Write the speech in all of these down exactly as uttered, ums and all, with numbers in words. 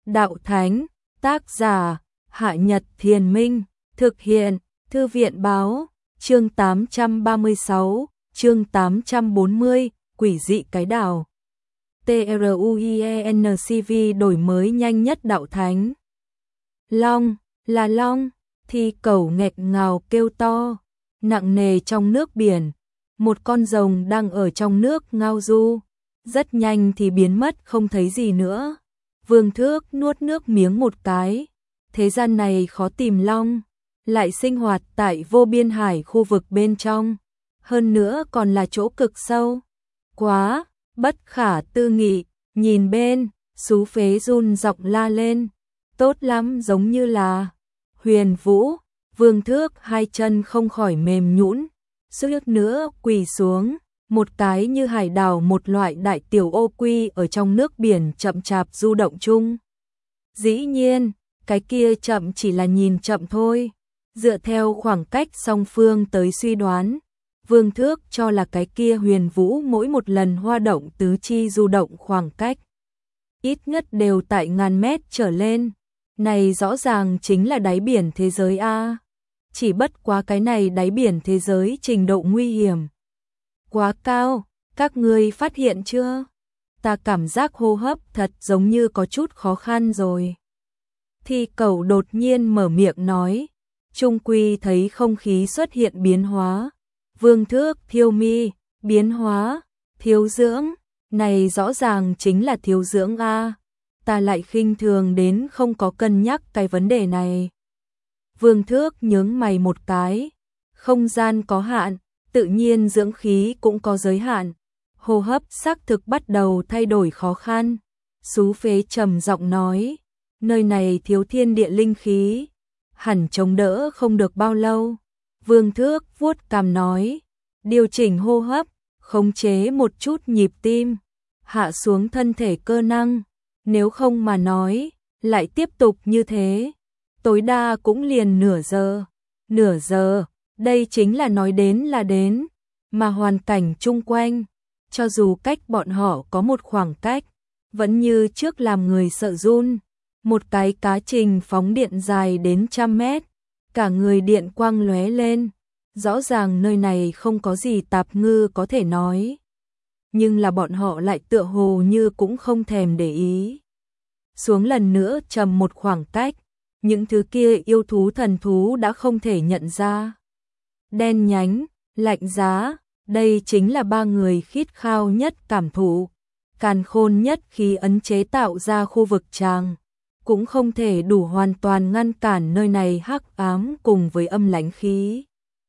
Đạo Thánh, tác giả, Hạ Nhật Thiền Minh, thực hiện, Thư viện Báo, chương tám trăm ba mươi sáu, chương tám trăm bốn mươi, Quỷ dị cái đảo. TRUIENCV đổi mới nhanh nhất Đạo Thánh. Long, là long, thì cẩu nghẹt ngào kêu to, nặng nề trong nước biển. Một con rồng đang ở trong nước ngao du, rất nhanh thì biến mất không thấy gì nữa. Vương Thước nuốt nước miếng một cái. Thế gian này khó tìm long, lại sinh hoạt tại vô biên hải khu vực bên trong. Hơn nữa còn là chỗ cực sâu. Quá, bất khả tư nghị, nhìn bên, xú phế run giọng la lên. Tốt lắm, giống như là Huyền Vũ. Vương Thước hai chân không khỏi mềm nhũn, suýt nữa quỳ xuống. Một cái như hải đảo, một loại đại tiểu ô quy ở trong nước biển chậm chạp du động chung. Dĩ nhiên, cái kia chậm chỉ là nhìn chậm thôi. Dựa theo khoảng cách song phương tới suy đoán, Vương Thước cho là cái kia Huyền Vũ mỗi một lần hoa động tứ chi du động khoảng cách ít nhất đều tại ngàn mét trở lên. Này rõ ràng chính là đáy biển thế giới a. Chỉ bất quá cái này đáy biển thế giới trình độ nguy hiểm quá cao, các ngươi phát hiện chưa? Ta cảm giác hô hấp thật giống như có chút khó khăn rồi. Thì cẩu đột nhiên mở miệng nói, trung quy thấy không khí xuất hiện biến hóa. Vương Thước thiêu mi, biến hóa, thiếu dưỡng, này rõ ràng chính là thiếu dưỡng a. Ta lại khinh thường đến không có cân nhắc cái vấn đề này. Vương Thước nhướng mày một cái, không gian có hạn, tự nhiên dưỡng khí cũng có giới hạn. Hô hấp xác thực bắt đầu thay đổi khó khăn. Xú phế trầm giọng nói, nơi này thiếu thiên địa linh khí, hẳn chống đỡ không được bao lâu. Vương Thước vuốt cằm nói, điều chỉnh hô hấp, khống chế một chút nhịp tim, hạ xuống thân thể cơ năng. Nếu không mà nói, lại tiếp tục như thế, tối đa cũng liền nửa giờ. Nửa giờ, đây chính là nói đến là đến, mà hoàn cảnh chung quanh, cho dù cách bọn họ có một khoảng cách, vẫn như trước làm người sợ run. Một cái cá trình phóng điện dài đến trăm mét, cả người điện quang lóe lên, rõ ràng nơi này không có gì tạp ngư có thể nói. Nhưng là bọn họ lại tựa hồ như cũng không thèm để ý. Xuống lần nữa trầm một khoảng cách, những thứ kia yêu thú thần thú đã không thể nhận ra. Đen nhánh, lạnh giá, đây chính là ba người khít khao nhất cảm thụ, càn khôn nhất khí ấn chế tạo ra khu vực tràng, cũng không thể đủ hoàn toàn ngăn cản nơi này hắc ám cùng với âm lãnh khí.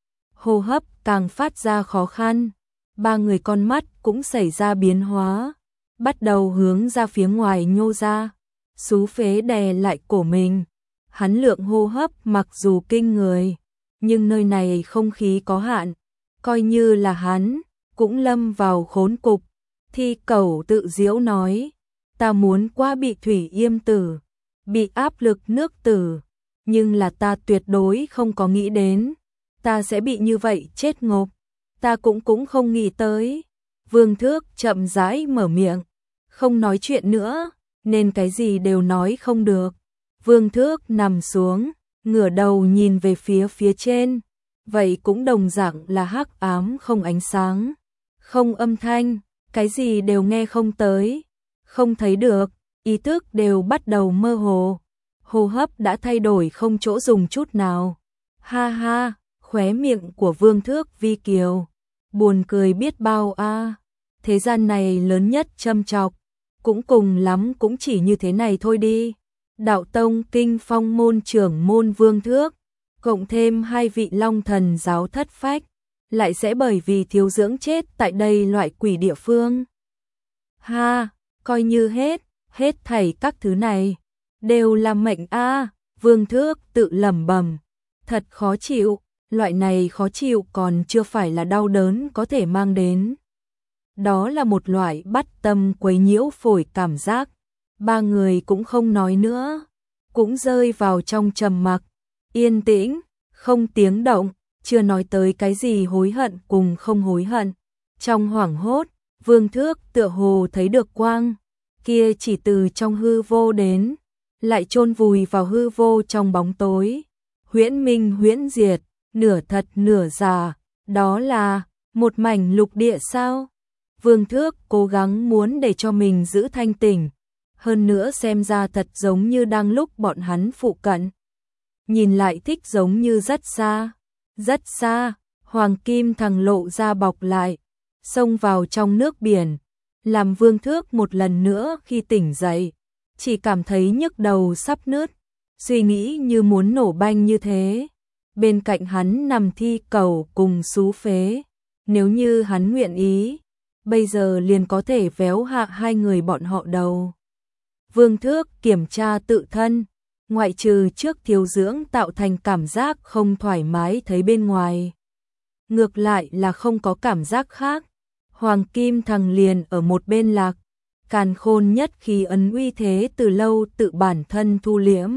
Hô hấp càng phát ra khó khăn, ba người con mắt cũng xảy ra biến hóa, bắt đầu hướng ra phía ngoài nhô ra. Xú phế đè lại cổ mình, hắn lượng hô hấp mặc dù kinh người, nhưng nơi này không khí có hạn, coi như là hắn, cũng lâm vào khốn cục. Thì cẩu tự giễu nói, ta muốn qua bị thủy yêm tử, bị áp lực nước tử, nhưng là ta tuyệt đối không có nghĩ đến, ta sẽ bị như vậy chết ngộp, ta cũng cũng không nghĩ tới. Vương Thước chậm rãi mở miệng, không nói chuyện nữa, nên cái gì đều nói không được. Vương Thước nằm xuống, ngửa đầu nhìn về phía phía trên, vậy cũng đồng dạng là hắc ám, không ánh sáng, không âm thanh, cái gì đều nghe không tới, không thấy được, ý thức đều bắt đầu mơ hồ, hô hấp đã thay đổi không chỗ dùng chút nào. Ha ha, khóe miệng của Vương Thước vi kiều, buồn cười biết bao a. Thế gian này lớn nhất châm chọc, cũng cùng lắm cũng chỉ như thế này thôi đi. Đạo tông kinh phong môn trưởng môn Vương Thước, cộng thêm hai vị long thần giáo thất phách, lại sẽ bởi vì thiếu dưỡng chết tại đây loại quỷ địa phương. Ha, coi như hết, hết thảy các thứ này, đều là mệnh a. Vương Thước tự lẩm bẩm, thật khó chịu, loại này khó chịu còn chưa phải là đau đớn có thể mang đến. Đó là một loại bắt tâm quấy nhiễu phổi cảm giác. Ba người cũng không nói nữa, cũng rơi vào trong trầm mặc, yên tĩnh, không tiếng động, chưa nói tới cái gì hối hận cùng không hối hận. Trong hoảng hốt, Vương Thước tựa hồ thấy được quang, kia chỉ từ trong hư vô đến, lại chôn vùi vào hư vô trong bóng tối. Huyễn minh huyễn diệt, nửa thật nửa giả, đó là một mảnh lục địa sao? Vương Thước cố gắng muốn để cho mình giữ thanh tỉnh, hơn nữa xem ra thật giống như đang lúc bọn hắn phụ cận. Nhìn lại thích giống như rất xa, rất xa, hoàng kim thằng lộ ra bọc lại, xông vào trong nước biển, làm Vương Thước một lần nữa khi tỉnh dậy, chỉ cảm thấy nhức đầu sắp nứt, suy nghĩ như muốn nổ banh như thế. Bên cạnh hắn nằm Thi Cẩu cùng Sú Phế, nếu như hắn nguyện ý, bây giờ liền có thể véo hạ hai người bọn họ đầu. Vương Thước kiểm tra tự thân, ngoại trừ trước thiếu dưỡng tạo thành cảm giác không thoải mái thấy bên ngoài. Ngược lại là không có cảm giác khác. Hoàng kim thằng liền ở một bên lạc, càn khôn nhất khi ấn uy thế từ lâu tự bản thân thu liễm.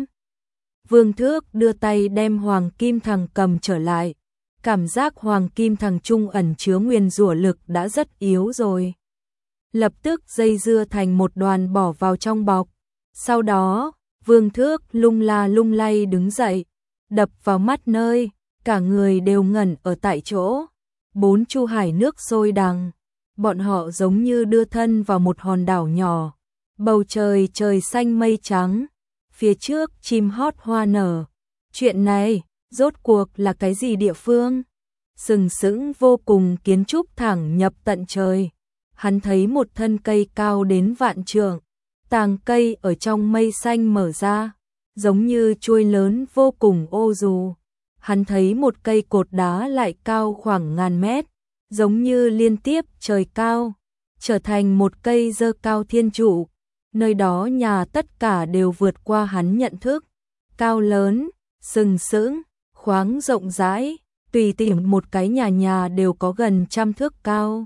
Vương Thước đưa tay đem hoàng kim thằng cầm trở lại, cảm giác hoàng kim thằng trung ẩn chứa nguyên rủa lực đã rất yếu rồi. Lập tức dây dưa thành một đoàn bỏ vào trong bọc. Sau đó, Vương Thước lung la lung lay đứng dậy, đập vào mắt nơi, cả người đều ngẩn ở tại chỗ. Bốn chu hải nước sôi đằng, bọn họ giống như đưa thân vào một hòn đảo nhỏ. Bầu trời trời xanh mây trắng, phía trước chim hót hoa nở. Chuyện này, rốt cuộc là cái gì địa phương? Sừng sững vô cùng kiến trúc thẳng nhập tận trời. Hắn thấy một thân cây cao đến vạn trượng, tàng cây ở trong mây xanh mở ra, giống như chuôi lớn vô cùng ô dù. Hắn thấy một cây cột đá lại cao khoảng ngàn mét, giống như liên tiếp trời cao, trở thành một cây dơ cao thiên trụ. Nơi đó nhà tất cả đều vượt qua hắn nhận thức, cao lớn, sừng sững, khoáng rộng rãi, tùy tiện một cái nhà nhà đều có gần trăm thước cao.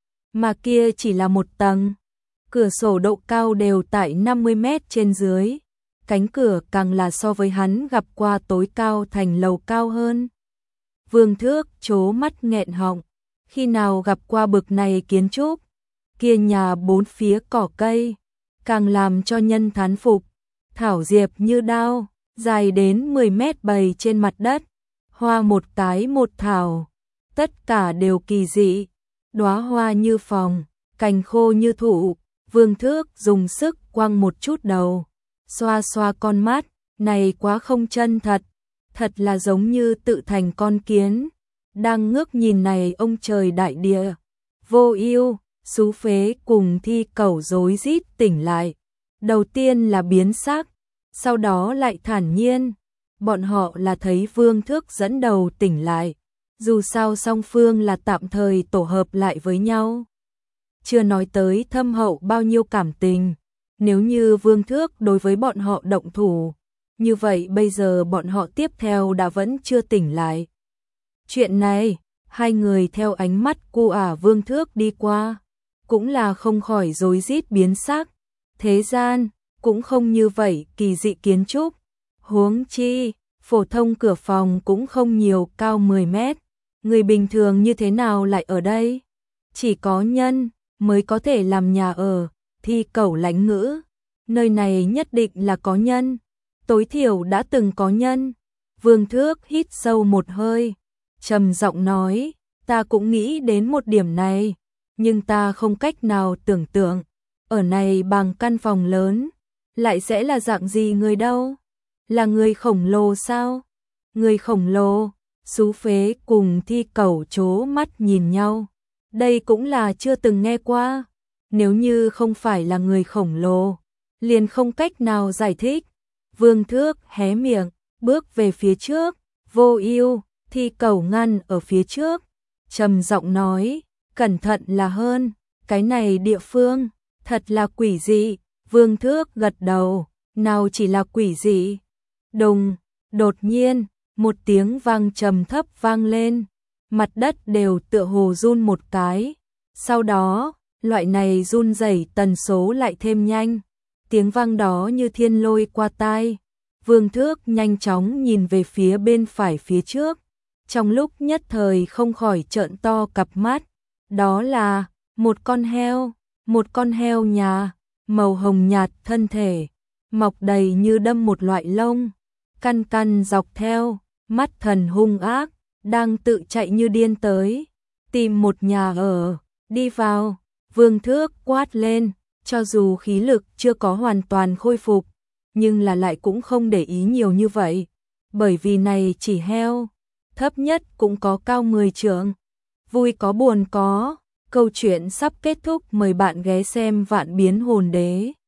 Mà kia chỉ là một tầng, cửa sổ độ cao đều tại năm mươi mét trên dưới, cánh cửa càng là so với hắn gặp qua tối cao thành lầu cao hơn. Vương Thước trố mắt nghẹn họng, khi nào gặp qua bực này kiến trúc, kia nhà bốn phía cỏ cây, càng làm cho nhân thán phục, thảo diệp như đao, dài đến mười mét bày trên mặt đất, hoa một cái một thảo, tất cả đều kỳ dị, đóa hoa như phòng, cành khô như thụ. Vương Thước dùng sức quăng một chút đầu, xoa xoa con mắt, này quá không chân thật, thật là giống như tự thành con kiến, đang ngước nhìn này ông trời đại địa. Vô Ưu, Sú Phế cùng Thi Cẩu rối rít tỉnh lại, đầu tiên là biến sắc, sau đó lại thản nhiên, bọn họ là thấy Vương Thước dẫn đầu tỉnh lại, dù sao song phương là tạm thời tổ hợp lại với nhau. Chưa nói tới thâm hậu bao nhiêu cảm tình, nếu như Vương Thước đối với bọn họ động thủ, như vậy bây giờ bọn họ tiếp theo đã vẫn chưa tỉnh lại. Chuyện này, hai người theo ánh mắt cu ả Vương Thước đi qua, cũng là không khỏi rối rít biến sắc. Thế gian, cũng không như vậy kỳ dị kiến trúc, huống chi, phổ thông cửa phòng cũng không nhiều, cao mười mét, người bình thường như thế nào lại ở đây? Chỉ có nhân mới có thể làm nhà ở. Thi Cẩu lãnh ngữ, nơi này nhất định là có nhân, tối thiểu đã từng có nhân. Vương Thước hít sâu một hơi, trầm giọng nói, ta cũng nghĩ đến một điểm này, nhưng ta không cách nào tưởng tượng, ở này bằng căn phòng lớn, lại sẽ là dạng gì người đâu? Là người khổng lồ sao? Người khổng lồ? Sú Phế cùng Thi Cẩu trố mắt nhìn nhau, đây cũng là chưa từng nghe qua. Nếu như không phải là người khổng lồ, liền không cách nào giải thích. Vương Thước hé miệng, bước về phía trước. Vô Ưu, Thi Cẩu ngăn ở phía trước, trầm giọng nói, cẩn thận là hơn, cái này địa phương thật là quỷ dị. Vương Thước gật đầu, nào chỉ là quỷ dị. Đùng, đột nhiên, một tiếng vang trầm thấp vang lên, mặt đất đều tựa hồ run một cái. Sau đó, loại này run rẩy tần số lại thêm nhanh, tiếng vang đó như thiên lôi qua tai. Vương Thước nhanh chóng nhìn về phía bên phải phía trước, trong lúc nhất thời không khỏi trợn to cặp mắt. Đó là một con heo, một con heo nhà, màu hồng nhạt thân thể, mọc đầy như đâm một loại lông, căn căn dọc theo, mắt thần hung ác, đang tự chạy như điên tới, tìm một nhà ở, đi vào, Vương Thước quát lên, cho dù khí lực chưa có hoàn toàn khôi phục, nhưng là lại cũng không để ý nhiều như vậy, bởi vì này chỉ heo, thấp nhất cũng có cao mười trượng. Vui có buồn có, câu chuyện sắp kết thúc, mời bạn ghé xem Vạn Biến Hồn Đế.